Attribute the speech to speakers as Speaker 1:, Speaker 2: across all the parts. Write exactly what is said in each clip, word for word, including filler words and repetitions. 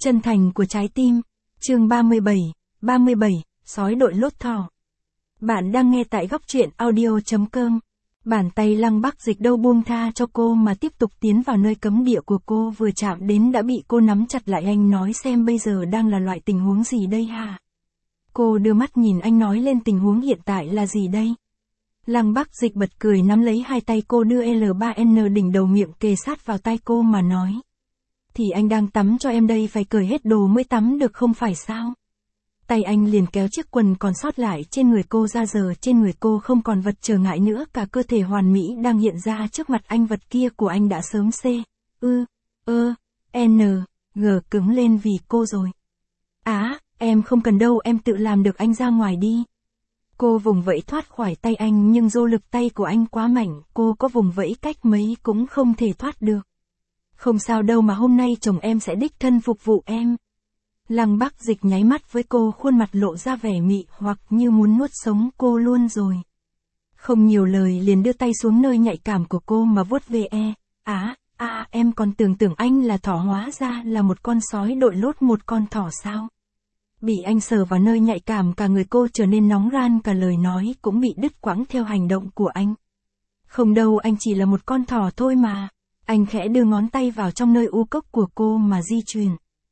Speaker 1: Chân thành của trái tim. Chương ba mươi bảy, ba mươi bảy, sói đội lốt thỏ. Bạn đang nghe tại góc truyện audio chấm com. Bàn tay Lăng Bắc Dịch đâu buông tha cho cô mà tiếp tục tiến vào nơi cấm địa của cô, vừa chạm đến đã bị cô nắm chặt lại. Anh nói xem bây giờ đang là loại tình huống gì đây hả? Cô đưa mắt nhìn anh, nói lên tình huống hiện tại là gì đây? Lăng Bắc Dịch bật cười, nắm lấy hai tay cô đưa L ba N đỉnh đầu miệng kề sát vào tai cô mà nói. Thì anh đang tắm cho em đây, phải cởi hết đồ mới tắm được không phải sao? Tay anh liền kéo chiếc quần còn sót lại trên người cô ra, giờ trên người cô không còn vật trở ngại nữa, cả cơ thể hoàn mỹ đang hiện ra trước mặt anh. Vật kia của anh đã sớm C, ư, ơ, N, G cứng lên vì cô rồi. Á, em không cần đâu, em tự làm được, anh ra ngoài đi. Cô vùng vẫy thoát khỏi tay anh, nhưng do lực tay của anh quá mạnh, cô có vùng vẫy cách mấy cũng không thể thoát được. Không sao đâu mà hôm nay chồng em sẽ đích thân phục vụ em. Lăng Bắc Dịch nháy mắt với cô, khuôn mặt lộ ra vẻ mị hoặc như muốn nuốt sống cô luôn rồi. Không nhiều lời liền đưa tay xuống nơi nhạy cảm của cô mà vuốt ve. Á, à, em còn tưởng tưởng anh là thỏ, hóa ra là một con sói đội lốt, một con thỏ sao? Bị anh sờ vào nơi nhạy cảm, cả người cô trở nên nóng ran, cả lời nói cũng bị đứt quãng theo hành động của anh. Không đâu, anh chỉ là một con thỏ thôi mà. Anh khẽ đưa ngón tay vào trong nơi u cốc của cô mà di chuyển.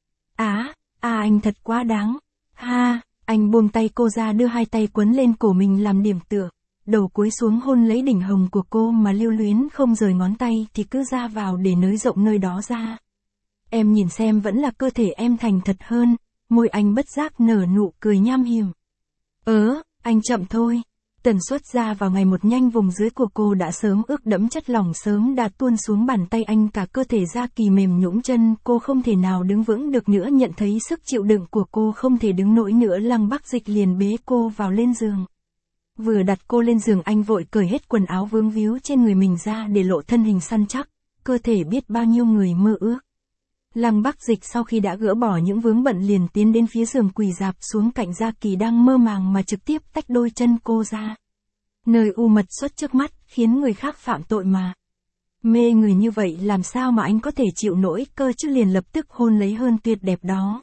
Speaker 1: Á, à, anh thật quá đáng. Ha, anh buông tay cô ra, đưa hai tay quấn lên cổ mình làm điểm tựa. Đầu cúi xuống hôn lấy đỉnh hồng của cô mà lưu luyến không rời ngón tay, thì cứ ra vào để nới rộng nơi đó ra. Em nhìn xem, vẫn là cơ thể em thành thật hơn. Môi anh bất giác nở nụ cười nham hiểm. Ớ, anh chậm thôi. Tần suất ra vào ngày một nhanh, vùng dưới của cô đã sớm ướt đẫm chất lỏng, sớm đã tuôn xuống bàn tay anh, cả cơ thể da kỳ mềm nhũn, chân cô không thể nào đứng vững được nữa. Nhận thấy sức chịu đựng của cô không thể đứng nổi nữa, Lăng Bắc Dịch liền bế cô vào lên giường. Vừa đặt cô lên giường, anh vội cởi hết quần áo vướng víu trên người mình ra để lộ thân hình săn chắc, cơ thể biết bao nhiêu người mơ ước. Lăng Bắc Dịch sau khi đã gỡ bỏ những vướng bận liền tiến đến phía giường, quỳ rạp xuống cạnh Gia Kỳ đang mơ màng mà trực tiếp tách đôi chân cô ra. Nơi u mật xuất trước mắt khiến người khác phạm tội mà. Mê người như vậy làm sao mà anh có thể chịu nổi cơ chứ, liền lập tức hôn lấy hơn tuyệt đẹp đó.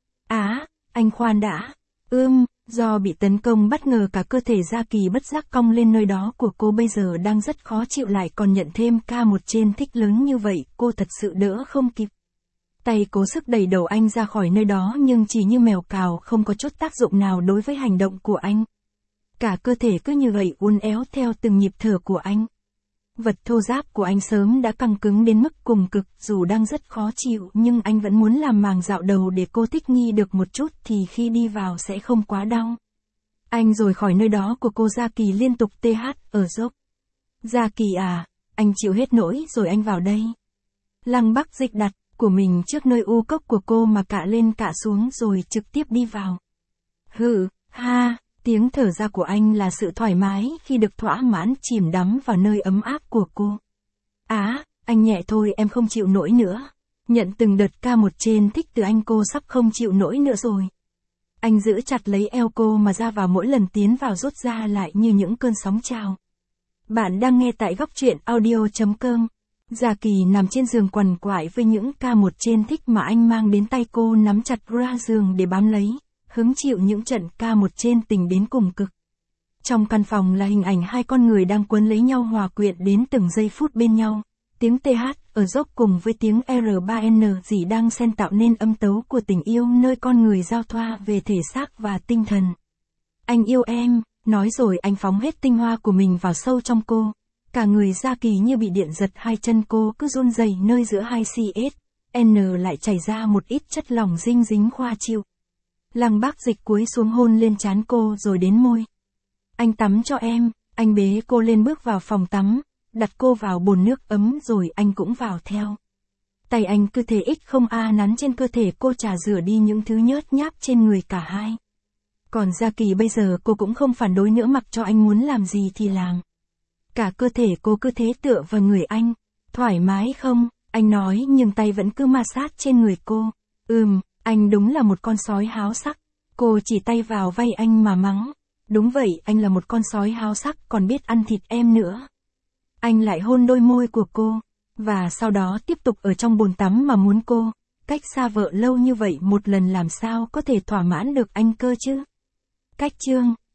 Speaker 1: Á, anh khoan đã. Ưm, do bị tấn công bất ngờ, cả cơ thể Gia Kỳ bất giác cong lên, nơi đó của cô bây giờ đang rất khó chịu, lại còn nhận thêm ca một trên thích lớn như vậy, cô thật sự đỡ không kịp. Tay cố sức đẩy đầu anh ra khỏi nơi đó, nhưng chỉ như mèo cào, không có chút tác dụng nào đối với hành động của anh. Cả cơ thể cứ như vậy uốn éo theo từng nhịp thở của anh. Vật thô ráp của anh sớm đã căng cứng đến mức cùng cực, dù đang rất khó chịu nhưng anh vẫn muốn làm màng dạo đầu để cô thích nghi được một chút, thì khi đi vào sẽ không quá đau. Anh rồi khỏi nơi đó của cô, Gia Kỳ liên tục tê hát ở dốc. Gia Kỳ à, anh chịu hết nỗi rồi, anh vào đây. Lăng Bắc Dịch đặt của mình trước nơi u cốc của cô mà cạ lên cạ xuống rồi trực tiếp đi vào. Hừ, ha, tiếng thở ra của anh là sự thoải mái khi được thỏa mãn chìm đắm vào nơi ấm áp của cô. Á, anh nhẹ thôi, em không chịu nổi nữa. Nhận từng đợt ca một trên thích từ anh, cô sắp không chịu nổi nữa rồi. Anh giữ chặt lấy eo cô mà ra vào, mỗi lần tiến vào rút ra lại như những cơn sóng trào. Bạn đang nghe tại góc truyện audio chấm com. Gia Kỳ nằm trên giường quằn quại với những ca một trên thích mà anh mang đến, tay cô nắm chặt ra giường để bám lấy, hứng chịu những trận ca một trên tình đến cùng cực. Trong căn phòng là hình ảnh hai con người đang quấn lấy nhau, hòa quyện đến từng giây phút bên nhau. Tiếng tê hát ở dốc cùng với tiếng R ba N gì đang xen tạo nên âm tấu của tình yêu, nơi con người giao thoa về thể xác và tinh thần. Anh yêu em, nói rồi anh phóng hết tinh hoa của mình vào sâu trong cô. Cả người Gia Kỳ như bị điện giật, hai chân cô cứ run rẩy, nơi giữa hai C S, N lại chảy ra một ít chất lỏng dinh dính khoa chịu. Lăng Bắc Dịch cúi xuống hôn lên trán cô rồi đến môi. Anh tắm cho em, anh bế cô lên bước vào phòng tắm, đặt cô vào bồn nước ấm rồi anh cũng vào theo. Tay anh cứ thế ích không a nắn trên cơ thể cô, trà rửa đi những thứ nhớt nháp trên người cả hai. Còn Gia Kỳ bây giờ cô cũng không phản đối nữa, mặc cho anh muốn làm gì thì làm. Cả cơ thể cô cứ thế tựa vào người anh. Thoải mái không? Anh nói nhưng tay vẫn cứ ma sát trên người cô. Ừm, anh đúng là một con sói háo sắc. Cô chỉ tay vào vai anh mà mắng. Đúng vậy, anh là một con sói háo sắc, còn biết ăn thịt em nữa. Anh lại hôn đôi môi của cô. Và sau đó tiếp tục ở trong bồn tắm mà muốn cô. cách xa vợ lâu như vậy một lần làm sao có thể thỏa mãn được anh cơ chứ? Cách chương